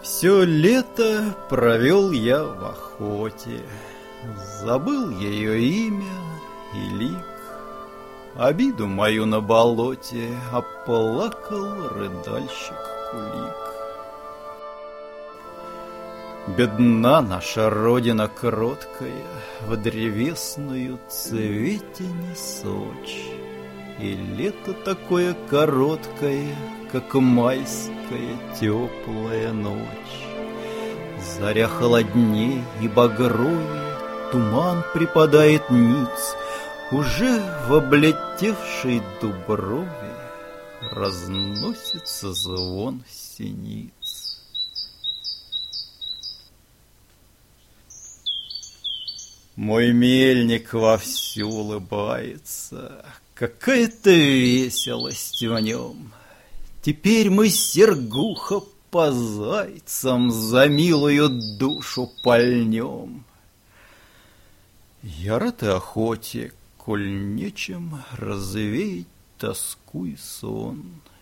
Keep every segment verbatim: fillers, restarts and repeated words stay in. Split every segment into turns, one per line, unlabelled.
Все лето провел я в охоте, забыл ее имя и лик, обиду мою на болоте оплакал рыдальщик Кулик. Бедна наша родина кроткая, в древесную цвете не сочь, и лето такое короткое, как майская теплая ночь. Заря холодней и багровее, туман припадает ниц, уже в облетевшей дуброве разносится звон синиц. Мой мельник вовсю улыбается, какая-то веселость в нем. Теперь мы, Сергуха, по зайцам за милую душу пальнем. Я рад и охоте, коль нечем развеять тоску и сон.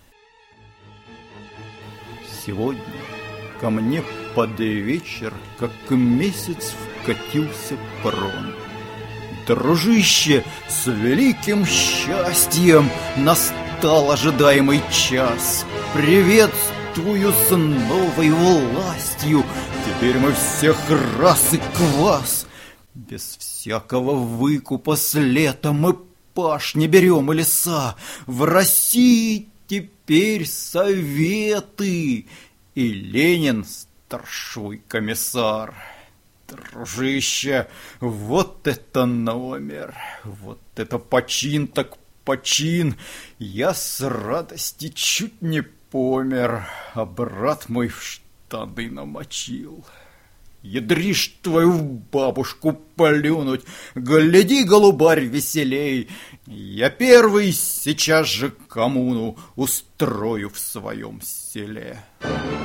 Сегодня ко мне под вечер, как месяц, вкатился прон. Дружище, с великим счастьем настал ожидаемый час. Приветствую с новой властью, теперь мы всех раз и квас. Без всякого выкупа с лета мы пашни берем и леса. В России теперь советы, и Ленин старший комиссар. Дружище, вот это номер, вот это почин так почин. Я с радости чуть не помер, а брат мой в штаны намочил. Ядришь твою бабушку плюнуть, гляди, голубарь, веселей. Я первый сейчас же коммуну устрою в своем селе.